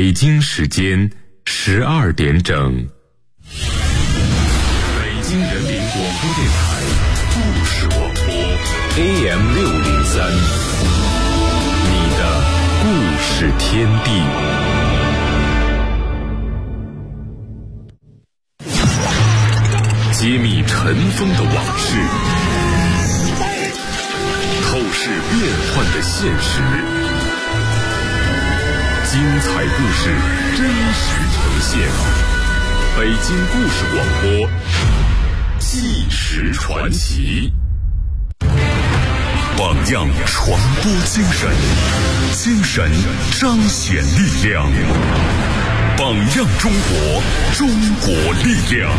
北京时间12点整。北京人民广播电台故事广播 AM603， 你的故事天地。揭秘尘封的往事，透视变幻的现实，精彩故事真实呈现。北京故事广播，纪实传奇。 榜样传播精神，精神彰显力量。榜样中国，中国力量。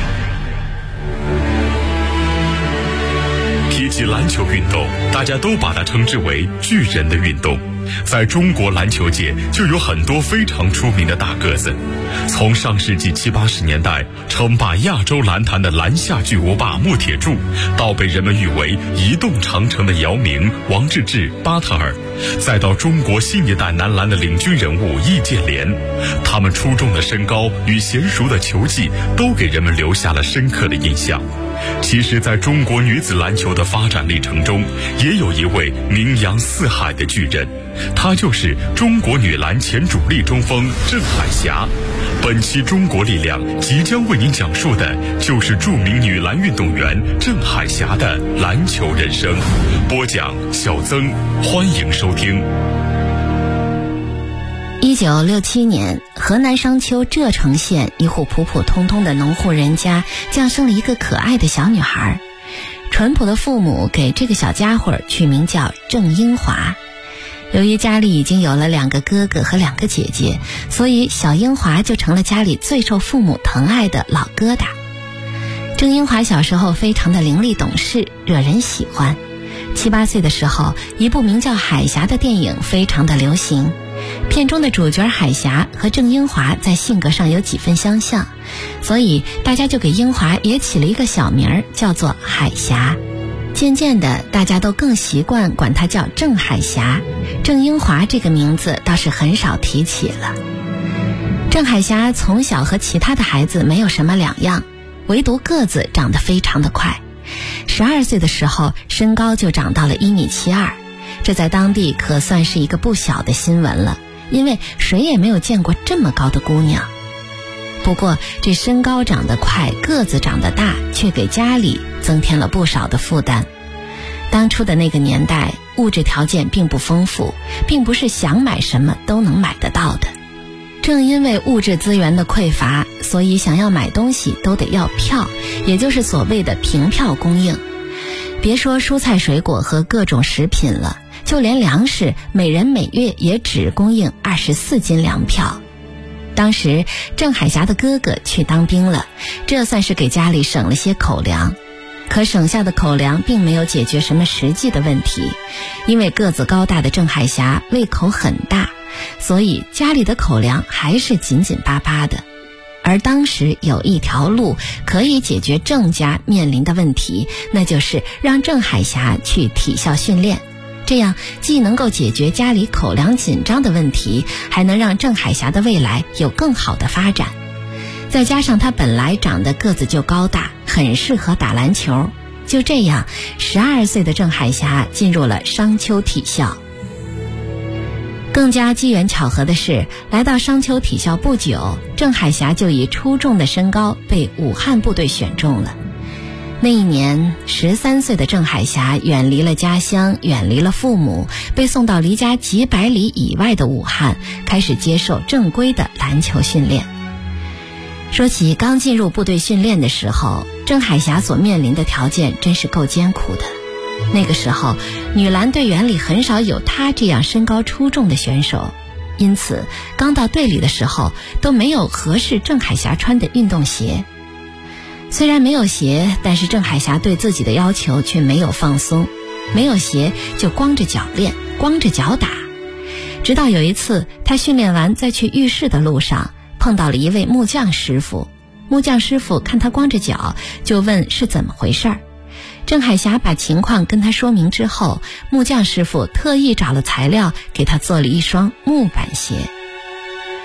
提起篮球运动，大家都把它称之为巨人的运动。在中国篮球界就有很多非常出名的大个子，从上世纪70、80年代称霸亚洲篮坛的篮下巨无霸穆铁柱，到被人们誉为移动长城的姚明、王治郅、巴特尔，再到中国新一代男篮的领军人物易建联，他们出众的身高与娴熟的球技都给人们留下了深刻的印象。其实在中国女子篮球的发展历程中，也有一位名扬四海的巨人，他就是中国女篮前主力中锋郑海霞。本期中国力量即将为您讲述的就是著名女篮运动员郑海霞的篮球人生。播讲小曾，欢迎收听。 1967年，河南商丘柘城县一户普普通通的农户人家降生了一个可爱的小女孩。淳朴的父母给这个小家伙取名叫郑英华。由于家里已经有了2个哥哥和2个姐姐，所以小英华就成了家里最受父母疼爱的老疙瘩。郑英华小时候非常的伶俐懂事，惹人喜欢。7、8岁的时候，一部名叫《海峡》的电影非常的流行。片中的主角海霞和郑英华在性格上有几分相像，所以大家就给英华也起了一个小名叫做海霞。渐渐的，大家都更习惯管她叫郑海霞，郑英华这个名字倒是很少提起了。郑海霞从小和其他的孩子没有什么两样，唯独个子长得非常的快。12岁的时候，身高就长到了1.72米，这在当地可算是一个不小的新闻了，因为谁也没有见过这么高的姑娘。不过这身高长得快，个子长得大，却给家里增添了不少的负担。当初的那个年代，物质条件并不丰富，并不是想买什么都能买得到的。正因为物质资源的匮乏，所以想要买东西都得要票，也就是所谓的凭票供应。别说蔬菜水果和各种食品了，就连粮食每人每月也只供应24斤粮票。当时郑海霞的哥哥去当兵了，这算是给家里省了些口粮。可省下的口粮并没有解决什么实际的问题，因为个子高大的郑海霞胃口很大，所以家里的口粮还是紧紧巴巴的。而当时有一条路可以解决郑家面临的问题，那就是让郑海霞去体校训练，这样既能够解决家里口粮紧张的问题，还能让郑海霞的未来有更好的发展。再加上她本来长得个子就高大，很适合打篮球。就这样，12岁的郑海霞进入了商丘体校。更加机缘巧合的是，来到商丘体校不久，郑海霞就以出众的身高被武汉部队选中了。那一年，13岁的郑海霞远离了家乡，远离了父母，被送到离家几百里以外的武汉，开始接受正规的篮球训练。说起刚进入部队训练的时候，郑海霞所面临的条件真是够艰苦的。那个时候，女篮队员里很少有她这样身高出众的选手，因此刚到队里的时候都没有合适郑海霞穿的运动鞋。虽然没有鞋，但是郑海霞对自己的要求却没有放松，没有鞋就光着脚练，光着脚打。直到有一次，她训练完再去浴室的路上，碰到了一位木匠师傅。木匠师傅看她光着脚，就问是怎么回事儿。郑海霞把情况跟他说明之后，木匠师傅特意找了材料给他做了一双木板鞋。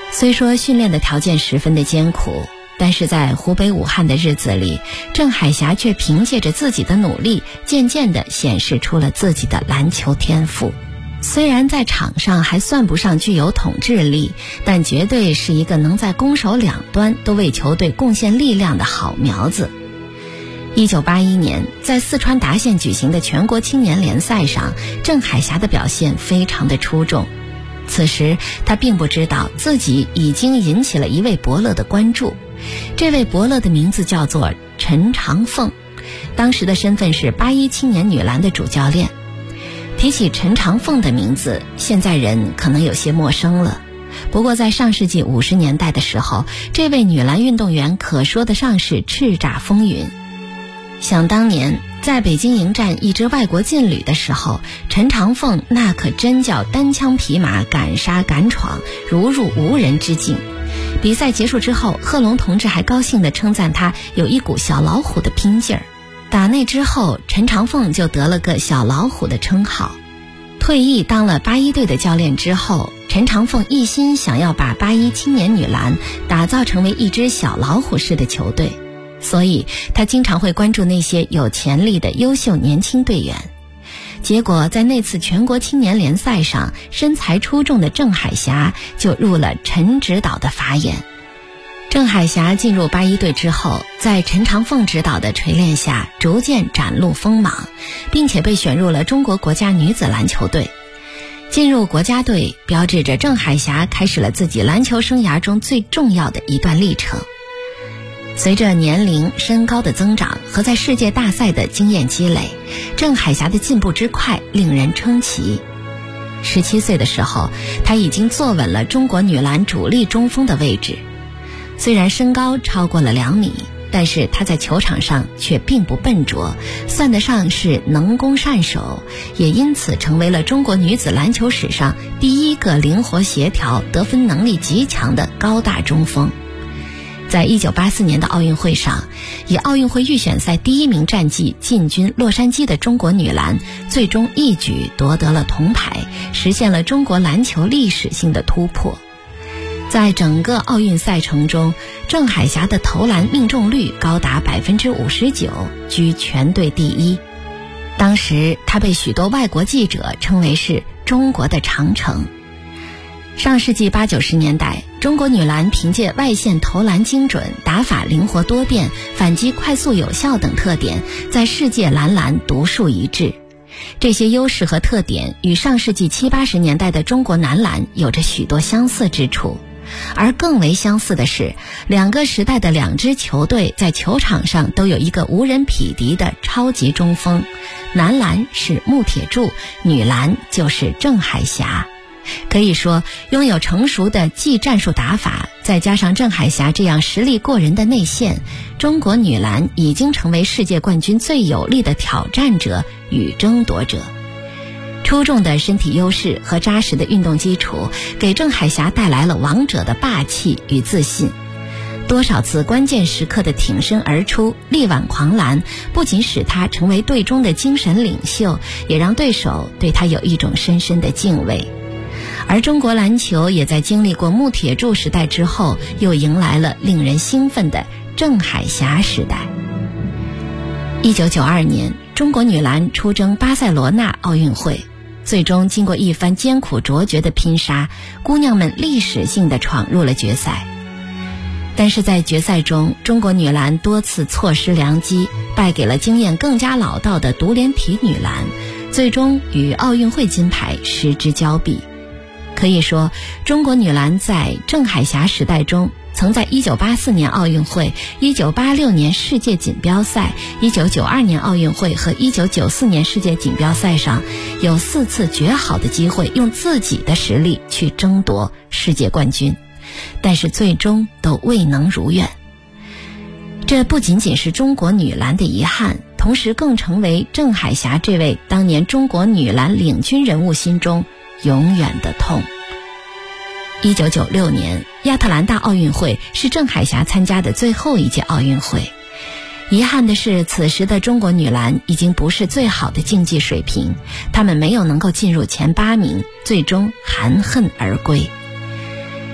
虽说训练的条件十分的艰苦，但是在湖北武汉的日子里，郑海霞却凭借着自己的努力，渐渐地显示出了自己的篮球天赋。虽然在场上还算不上具有统治力，但绝对是一个能在攻守两端都为球队贡献力量的好苗子。1981年，在四川达县举行的全国青年联赛上，郑海霞的表现非常的出众。此时他并不知道自己已经引起了一位伯乐的关注，这位伯乐的名字叫做陈长凤，当时的身份是81青年女篮的主教练。提起陈长凤的名字，现在人可能有些陌生了，不过在上世纪50年代的时候，这位女篮运动员可说得上是叱咤风云。想当年在北京迎战一支外国劲旅的时候，陈长凤那可真叫单枪匹马，敢杀敢闯，如入无人之境。比赛结束之后，贺龙同志还高兴地称赞他有一股小老虎的拼劲儿。打那之后，陈长凤就得了个小老虎的称号。退役当了81队的教练之后，陈长凤一心想要把81青年女篮打造成为一支小老虎式的球队，所以他经常会关注那些有潜力的优秀年轻队员。结果在那次全国青年联赛上，身材出众的郑海霞就入了陈指导的法眼。郑海霞进入81队之后，在陈长凤指导的锤炼下，逐渐展露锋芒，并且被选入了中国国家女子篮球队。进入国家队，标志着郑海霞开始了自己篮球生涯中最重要的一段历程。随着年龄、身高的增长和在世界大赛的经验积累，郑海霞的进步之快令人称奇。17岁的时候，她已经坐稳了中国女篮主力中锋的位置。虽然身高超过了2米，但是她在球场上却并不笨拙，算得上是能攻善守，也因此成为了中国女子篮球史上第一个灵活协调、得分能力极强的高大中锋。在1984年的奥运会上，以奥运会预选赛第1名战绩进军洛杉矶的中国女篮，最终一举夺得了铜牌，实现了中国篮球历史性的突破。在整个奥运赛程中，郑海霞的投篮命中率高达 59%， 居全队第一。当时她被许多外国记者称为是中国的长城。上世纪80、90年代，中国女篮凭借外线投篮精准、打法灵活多变、反击快速有效等特点，在世界篮独树一帜。这些优势和特点与上世纪70、80年代的中国男篮有着许多相似之处。而更为相似的是，两个时代的两支球队在球场上都有一个无人匹敌的超级中锋，男篮是穆铁柱，女篮就是郑海霞。可以说，拥有成熟的技战术打法，再加上郑海霞这样实力过人的内线，中国女篮已经成为世界冠军最有力的挑战者与争夺者。出众的身体优势和扎实的运动基础，给郑海霞带来了王者的霸气与自信。多少次关键时刻的挺身而出、力挽狂澜，不仅使她成为队中的精神领袖，也让对手对她有一种深深的敬畏。而中国篮球也在经历过穆铁柱时代之后，又迎来了令人兴奋的郑海霞时代。1992年，中国女篮出征巴塞罗那奥运会，最终经过一番艰苦卓绝的拼杀，姑娘们历史性地闯入了决赛。但是在决赛中，中国女篮多次错失良机，败给了经验更加老道的独联体女篮，最终与奥运会金牌失之交臂。可以说，中国女篮在郑海霞时代中，曾在1984年奥运会、1986年世界锦标赛、1992年奥运会和1994年世界锦标赛上，有4次绝好的机会用自己的实力去争夺世界冠军，但是最终都未能如愿。这不仅仅是中国女篮的遗憾，同时更成为郑海霞这位当年中国女篮领军人物心中永远的痛。1996年亚特兰大奥运会是郑海霞参加的最后一届奥运会。遗憾的是，此时的中国女篮已经不是最好的竞技水平，她们没有能够进入前8名，最终含恨而归。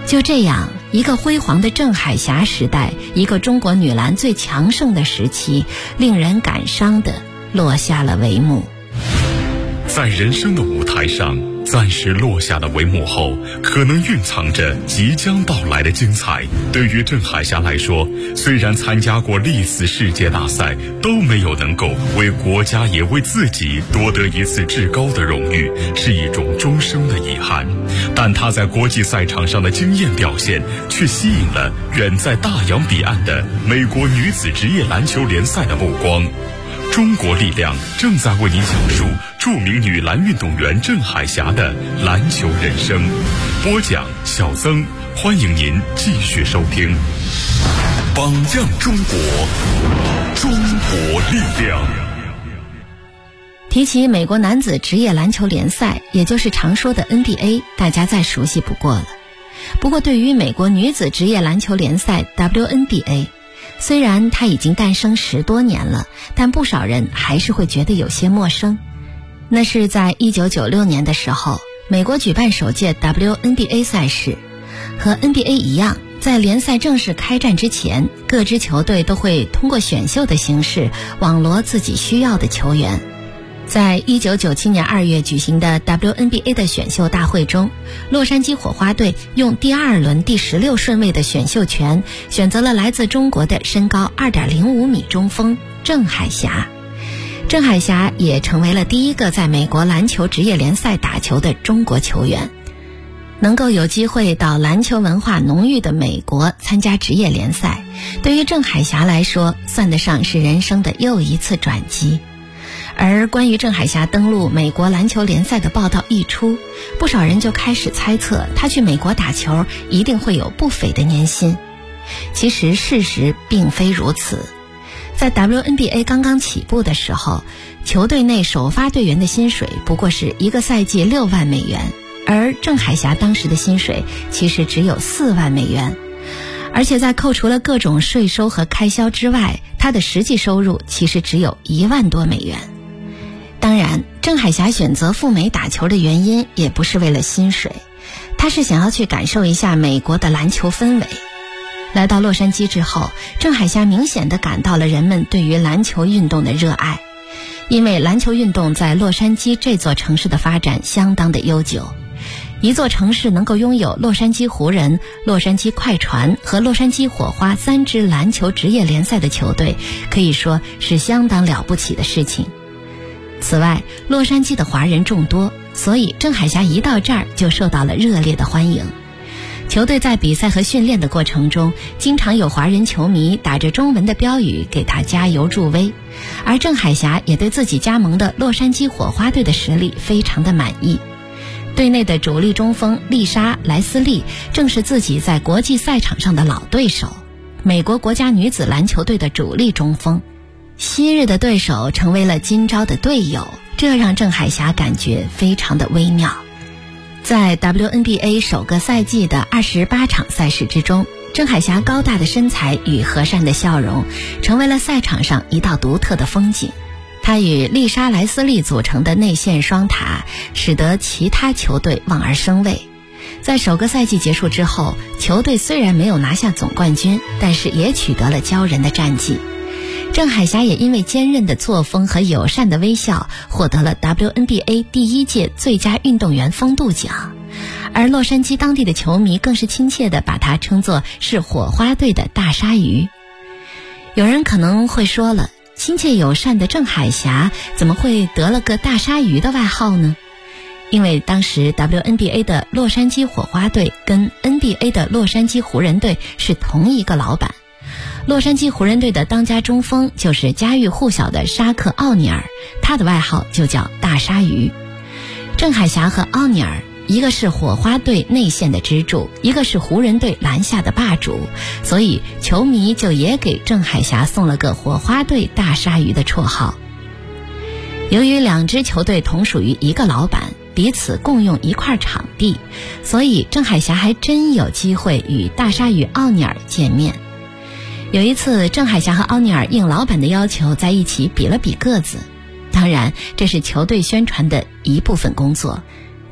就这样，一个辉煌的郑海霞时代，一个中国女篮最强盛的时期，令人感伤地落下了帷幕。 在人生的舞台上暂时落下了帷幕后，可能蕴藏着即将到来的精彩。对于郑海霞来说，虽然参加过历次世界大赛，都没有能够为国家也为自己夺得一次至高的荣誉，是一种终生的遗憾。但她在国际赛场上的惊艳表现，却吸引了远在大洋彼岸的美国女子职业篮球联赛的目光。中国力量正在为您讲述著名女篮运动员郑海霞的篮球人生。播讲小曾，欢迎您继续收听。榜样中国，中国力量。 提起美国男子职业篮球联赛，也就是常说的 NBA， 大家再熟悉不过了。不过对于美国女子职业篮球联赛 WNBA，虽然它已经诞生10多年了，但不少人还是会觉得有些陌生。那是在1996年的时候，美国举办首届 WNBA 赛事。和 NBA 一样，在联赛正式开战之前，各支球队都会通过选秀的形式网罗自己需要的球员。在1997年2月举行的 WNBA 的选秀大会中，洛杉矶火花队用第2轮第16顺位的选秀权选择了来自中国的身高 2.05 米中锋郑海霞。郑海霞也成为了第一个在美国篮球职业联赛打球的中国球员。能够有机会到篮球文化浓郁的美国参加职业联赛，对于郑海霞来说算得上是人生的又一次转机。而关于郑海霞登陆美国篮球联赛的报道一出，不少人就开始猜测她去美国打球一定会有不菲的年薪。其实事实并非如此。在 WNBA 刚刚起步的时候，球队内首发队员的薪水不过是一个赛季6万美元，而郑海霞当时的薪水其实只有4万美元。而且在扣除了各种税收和开销之外，她的实际收入其实只有1万多美元。当然，郑海霞选择赴美打球的原因也不是为了薪水，她是想要去感受一下美国的篮球氛围。来到洛杉矶之后，郑海霞明显地感到了人们对于篮球运动的热爱，因为篮球运动在洛杉矶这座城市的发展相当的悠久。一座城市能够拥有洛杉矶湖人、洛杉矶快船和洛杉矶火花3支篮球职业联赛的球队，可以说是相当了不起的事情。此外，洛杉矶的华人众多，所以郑海霞一到这儿就受到了热烈的欢迎。球队在比赛和训练的过程中，经常有华人球迷打着中文的标语给他加油助威，而郑海霞也对自己加盟的洛杉矶火花队的实力非常的满意。队内的主力中锋丽莎·莱斯利正是自己在国际赛场上的老对手，美国国家女子篮球队的主力中锋。昔日的对手成为了今朝的队友，这让郑海霞感觉非常的微妙。在 WNBA 首个赛季的28场赛事之中，郑海霞高大的身材与和善的笑容成为了赛场上一道独特的风景。她与丽莎·莱斯利组成的内线双塔使得其他球队望而生畏。在首个赛季结束之后，球队虽然没有拿下总冠军，但是也取得了骄人的战绩。郑海霞也因为坚韧的作风和友善的微笑，获得了 WNBA 第1届最佳运动员风度奖，而洛杉矶当地的球迷更是亲切地把她称作是火花队的大鲨鱼。有人可能会说了，亲切友善的郑海霞怎么会得了个大鲨鱼的外号呢？因为当时 WNBA 的洛杉矶火花队跟 NBA 的洛杉矶湖人队是同一个老板。洛杉矶湖人队的当家中锋就是家喻户晓的沙克·奥尼尔，他的外号就叫大鲨鱼。郑海霞和奥尼尔，一个是火花队内线的支柱，一个是湖人队篮下的霸主，所以球迷就也给郑海霞送了个火花队大鲨鱼的绰号。由于2支球队同属于一个老板，彼此共用一块场地，所以郑海霞还真有机会与大鲨鱼奥尼尔见面。有一次，郑海霞和奥尼尔应老板的要求在一起比了比个子，当然这是球队宣传的一部分工作。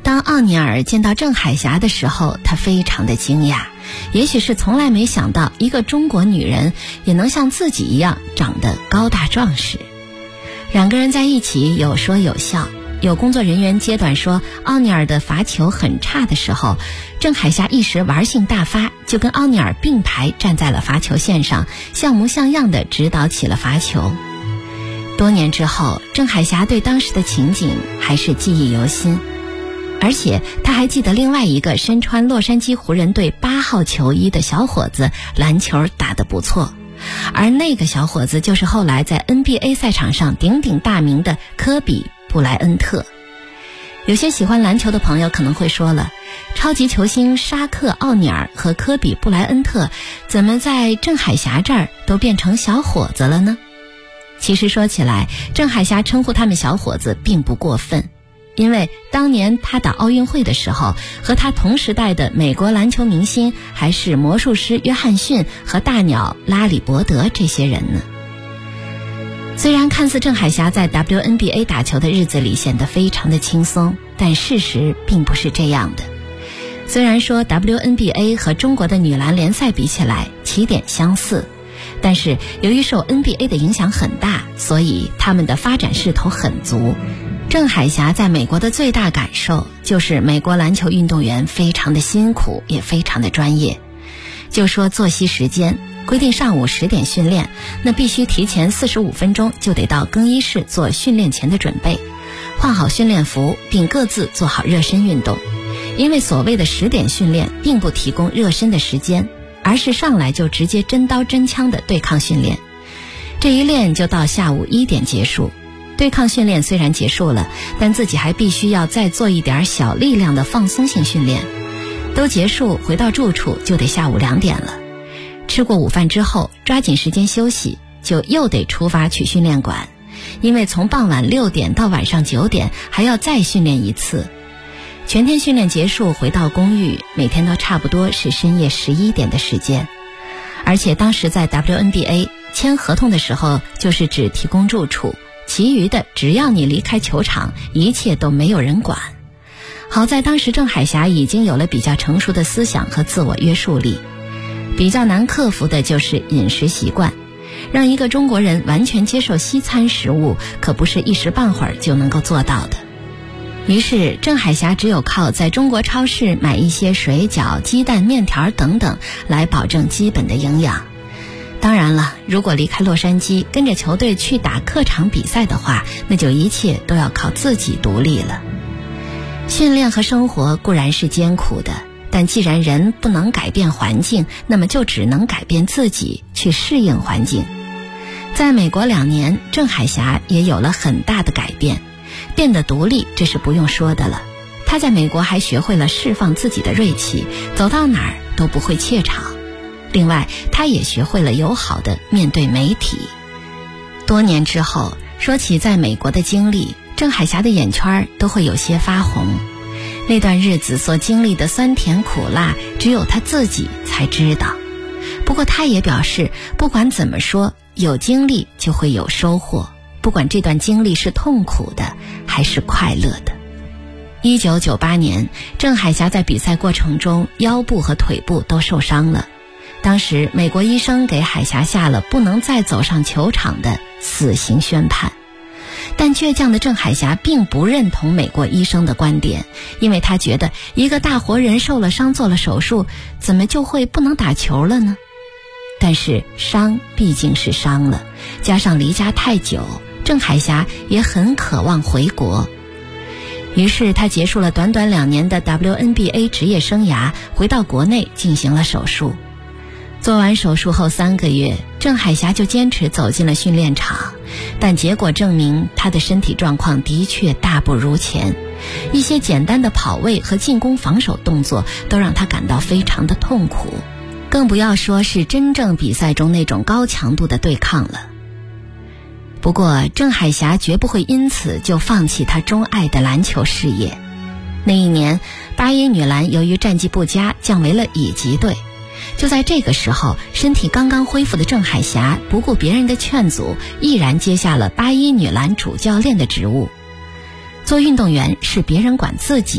当奥尼尔见到郑海霞的时候，他非常的惊讶，也许是从来没想到一个中国女人也能像自己一样长得高大壮实。两个人在一起有说有笑，有工作人员揭短说奥尼尔的罚球很差的时候，郑海霞一时玩性大发，就跟奥尼尔并排站在了罚球线上，像模像样地指导起了罚球。多年之后，郑海霞对当时的情景还是记忆犹新，而且他还记得另外一个身穿洛杉矶湖人队8号球衣的小伙子篮球打得不错，而那个小伙子就是后来在 NBA 赛场上鼎鼎大名的科比布莱恩特。有些喜欢篮球的朋友可能会说了，超级球星沙克奥尼尔和科比布莱恩特怎么在郑海霞这儿都变成小伙子了呢？其实说起来，郑海霞称呼他们小伙子并不过分，因为当年他打奥运会的时候，和他同时代的美国篮球明星还是魔术师约翰逊和大鸟拉里伯德这些人呢。虽然看似郑海霞在 WNBA 打球的日子里显得非常的轻松，但事实并不是这样的。虽然说 WNBA 和中国的女篮联赛比起来起点相似，但是由于受 NBA 的影响很大，所以他们的发展势头很足。郑海霞在美国的最大感受就是美国篮球运动员非常的辛苦，也非常的专业。就说作息时间，规定上午10点训练，那必须提前45分钟就得到更衣室做训练前的准备，换好训练服，并各自做好热身运动。因为所谓的10点训练并不提供热身的时间，而是上来就直接真刀真枪的对抗训练，这一练就到下午1点结束。对抗训练虽然结束了，但自己还必须要再做一点小力量的放松性训练。都结束，回到住处就得下午2点了。吃过午饭之后，抓紧时间休息，就又得出发去训练馆，因为从傍晚6点到晚上9点还要再训练一次。全天训练结束回到公寓，每天都差不多是深夜11点的时间。而且当时在 WNBA 签合同的时候，就是只提供住处，其余的只要你离开球场，一切都没有人管。好在当时郑海霞已经有了比较成熟的思想和自我约束力。比较难克服的就是饮食习惯，让一个中国人完全接受西餐食物，可不是一时半会儿就能够做到的。于是郑海霞只有靠在中国超市买一些水饺、鸡蛋、面条等等来保证基本的营养。当然了，如果离开洛杉矶跟着球队去打客场比赛的话，那就一切都要靠自己独立了。训练和生活固然是艰苦的，但既然人不能改变环境，那么就只能改变自己，去适应环境。在美国2年，郑海霞也有了很大的改变，变得独立，这是不用说的了。她在美国还学会了释放自己的锐气，走到哪儿都不会怯场。另外，她也学会了友好的面对媒体。多年之后，说起在美国的经历，郑海霞的眼圈都会有些发红。那段日子所经历的酸甜苦辣，只有她自己才知道。不过她也表示，不管怎么说，有经历就会有收获，不管这段经历是痛苦的还是快乐的。1998年，郑海霞在比赛过程中腰部和腿部都受伤了。当时美国医生给海霞下了不能再走上球场的死刑宣判。但倔强的郑海霞并不认同美国医生的观点，因为他觉得一个大活人受了伤做了手术，怎么就会不能打球了呢？但是伤毕竟是伤了，加上离家太久，郑海霞也很渴望回国。于是他结束了短短2年的 WNBA 职业生涯，回到国内进行了手术。做完手术后3个月，郑海霞就坚持走进了训练场，但结果证明她的身体状况的确大不如前，一些简单的跑位和进攻防守动作都让她感到非常的痛苦，更不要说是真正比赛中那种高强度的对抗了。不过郑海霞绝不会因此就放弃她钟爱的篮球事业。那一年8一女篮由于战绩不佳降为了乙级队，就在这个时候，身体刚刚恢复的郑海霞不顾别人的劝阻，毅然接下了8一女篮主教练的职务。做运动员是别人管自己，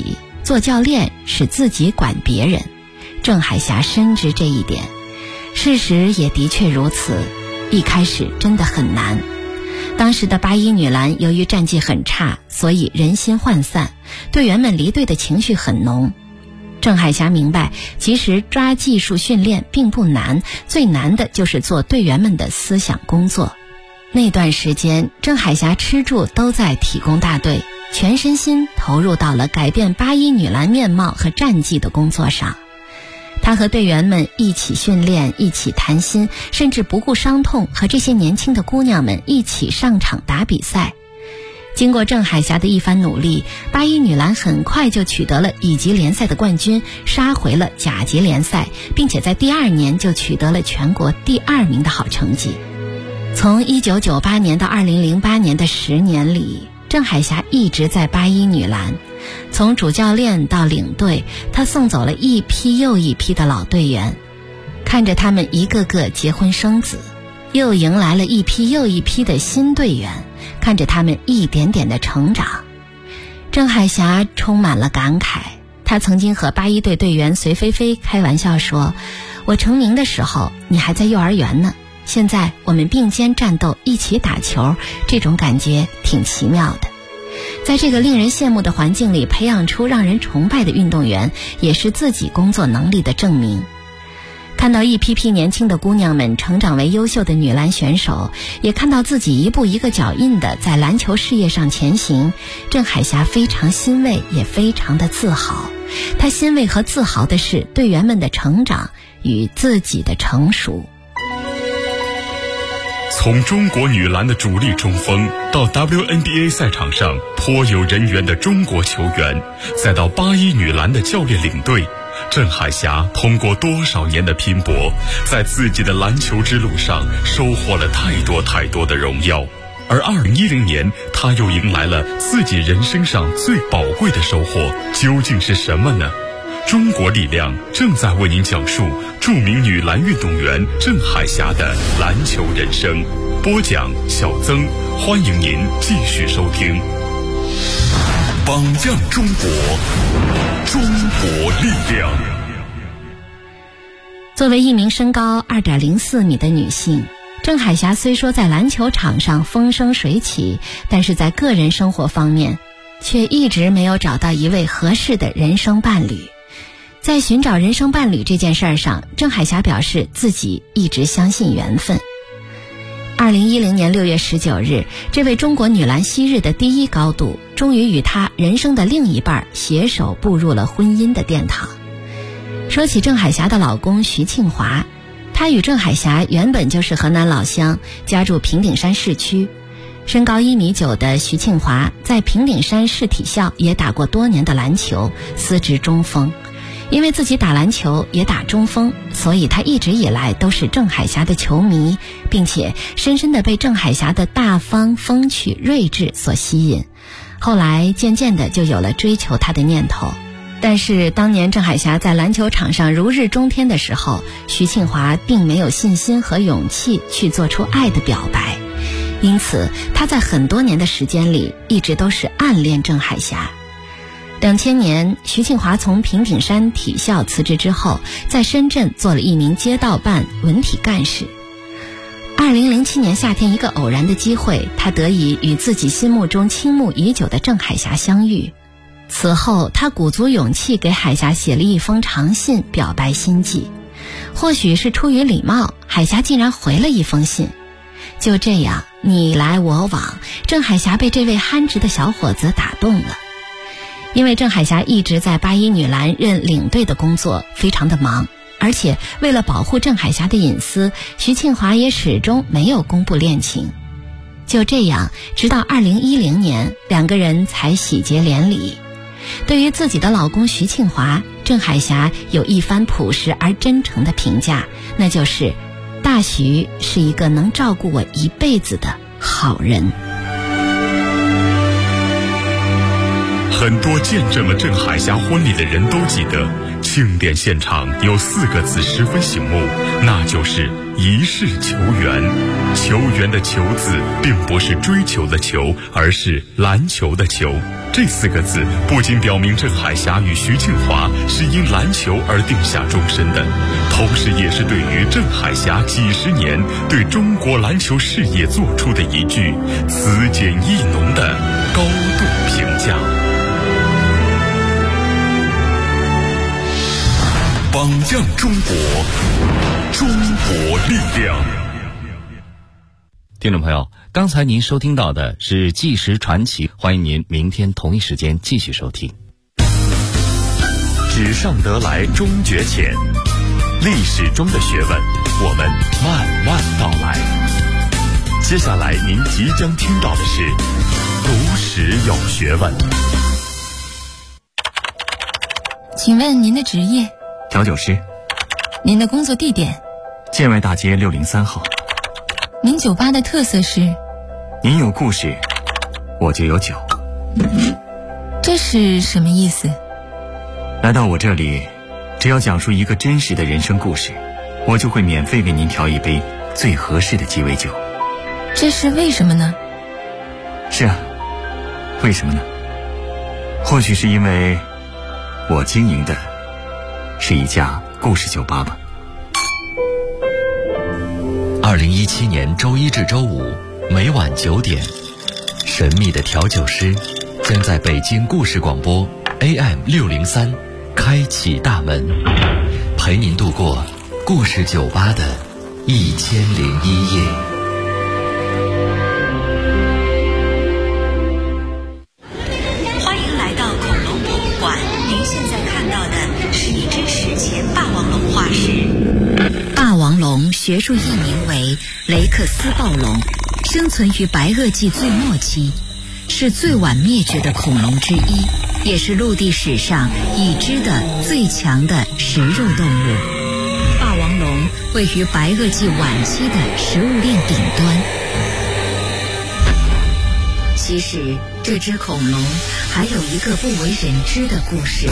做教练是自己管别人。郑海霞深知这一点，事实也的确如此。一开始真的很难。当时的八一女篮由于战绩很差，所以人心涣散，队员们离队的情绪很浓。郑海霞明白，其实抓技术训练并不难，最难的就是做队员们的思想工作。那段时间，郑海霞吃住都在体工大队，全身心投入到了改变八一女篮面貌和战绩的工作上。他和队员们一起训练，一起谈心，甚至不顾伤痛和这些年轻的姑娘们一起上场打比赛。经过郑海霞的一番努力，八一女篮很快就取得了乙级联赛的冠军，杀回了甲级联赛，并且在第2年就取得了全国第2名的好成绩。从1998年到2008年的10年里，郑海霞一直在八一女篮，从主教练到领队，他送走了一批又一批的老队员，看着他们一个个结婚生子，又迎来了一批又一批的新队员，看着他们一点点的成长。郑海霞充满了感慨，他曾经和八一队队员隋菲菲开玩笑说，我成名的时候你还在幼儿园呢，现在我们并肩战斗，一起打球，这种感觉挺奇妙的。在这个令人羡慕的环境里培养出让人崇拜的运动员，也是自己工作能力的证明。看到一批批年轻的姑娘们成长为优秀的女篮选手，也看到自己一步一个脚印的在篮球事业上前行，郑海霞非常欣慰，也非常的自豪。她欣慰和自豪的是队员们的成长与自己的成熟。 从中国女篮的主力中锋到 WNBA 赛场上颇有人缘的中国球员，再到八一女篮的教练领队，郑海霞通过多少年的拼搏，在自己的篮球之路上收获了太多太多的荣耀。而2010年，她又迎来了自己人生上最宝贵的收获，究竟是什么呢？中国力量正在为您讲述著名女篮运动员郑海霞的篮球人生。播讲小曾，欢迎您继续收听。 榜样中国，中国力量。 作为一名身高2.04米的女性，郑海霞虽说在篮球场上风生水起，但是在个人生活方面却一直没有找到一位合适的人生伴侣。在寻找人生伴侣这件事上，郑海霞表示自己一直相信缘分。2010年6月19日，这位中国女篮昔日的第一高度，终于与她人生的另一半携手步入了婚姻的殿堂。说起郑海霞的老公徐庆华，他与郑海霞原本就是河南老乡，家住平顶山市区。身高1.9米的徐庆华在平顶山市体校也打过多年的篮球，司职中锋。因为自己打篮球也打中锋，所以他一直以来都是郑海霞的球迷，并且深深地被郑海霞的大方、风趣、睿智所吸引。后来渐渐的就有了追求她的念头。但是当年郑海霞在篮球场上如日中天的时候，徐庆华并没有信心和勇气去做出爱的表白，因此他在很多年的时间里一直都是暗恋郑海霞。2000年，徐庆华从平顶山体校辞职之后，在深圳做了一名街道办文体干事。2007年夏天，一个偶然的机会，他得以与自己心目中倾慕已久的郑海霞相遇。此后，他鼓足勇气给海霞写了一封长信，表白心迹。或许是出于礼貌，海霞竟然回了一封信。就这样，你来我往，郑海霞被这位憨直的小伙子打动了。因为郑海霞一直在八一女篮任领队的工作，非常的忙，而且为了保护郑海霞的隐私，徐庆华也始终没有公布恋情。就这样，直到2010年，两个人才喜结连理。对于自己的老公徐庆华，郑海霞有一番朴实而真诚的评价，那就是大徐是一个能照顾我一辈子的好人。 很多见证了郑海霞婚礼的人都记得，庆典现场有4个字十分醒目，那就是一世求圆。求圆的求字并不是追求的求，而是篮球的球。这4个字不仅表明郑海霞与徐庆华是因篮球而定下终身的，同时也是对于郑海霞几十年对中国篮球事业做出的一句词简意浓的高度评价。 榜样中国，中国力量。 听众朋友，刚才您收听到的是《纪实传奇》，欢迎您明天同一时间继续收听。 纸上得来终觉浅，历史中的学问，我们慢慢道来。接下来您即将听到的是读史有学问。 请问您的职业？ 调酒师。 您的工作地点？ 建外大街603号。 您酒吧的特色是？ 您有故事，我就有酒。 这是什么意思？ 来到我这里，只要讲述一个真实的人生故事，我就会免费为您调一杯最合适的鸡尾酒。 这是为什么呢？ 是啊，为什么呢？或许是因为我经营的是一家故事酒吧吧。 2017年周一至周五每晚9点，神秘的调酒师将在北京故事广播 AM603开启大门，陪您度过故事酒吧的1001夜。 欢迎来到恐龙博物馆，您现在看到的是一只史前霸王龙化石。 霸王龙学术译名为雷克斯暴龙，生存于白垩纪最末期，是最晚灭绝的恐龙之一，也是陆地史上已知的最强的食肉动物。霸王龙位于白垩纪晚期的食物链顶端。其实这只恐龙还有一个不为人知的故事。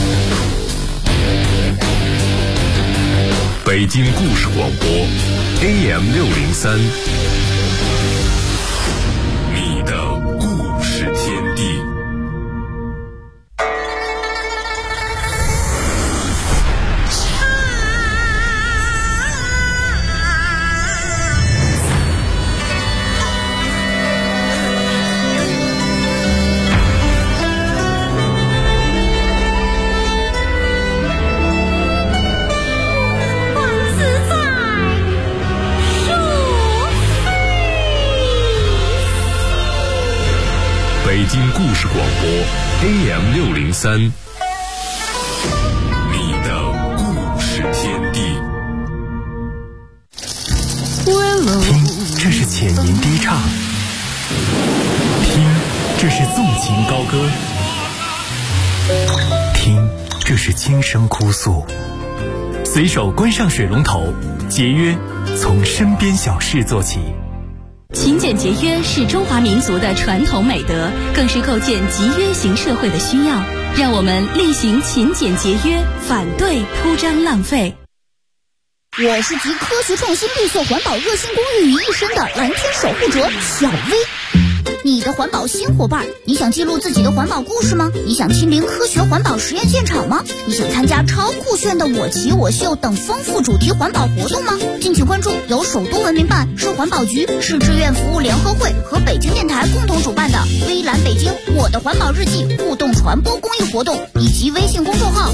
北京故事广播 AM603，你的故事天地。北京故事广播 AM603，你的故事天地。 听，这是浅吟低唱；听，这是纵情高歌；听，这是轻声哭诉。随手关上水龙头，节约从身边小事做起。 勤俭节约是中华民族的传统美德，更是构建集约型社会的需要。让我们力行勤俭节约，反对铺张浪费。 我是集科学创新、绿色环保、热心公益于一身的蓝天守护者小薇。你的环保新伙伴，你想记录自己的环保故事吗？你想亲临科学环保实验现场吗？你想参加超酷炫的我骑我秀等丰富主题环保活动吗？敬请关注由首都文明办、市环保局、市志愿服务联合会和北京电台共同主办的微蓝北京我的环保日记互动传播公益活动，以及微信公众号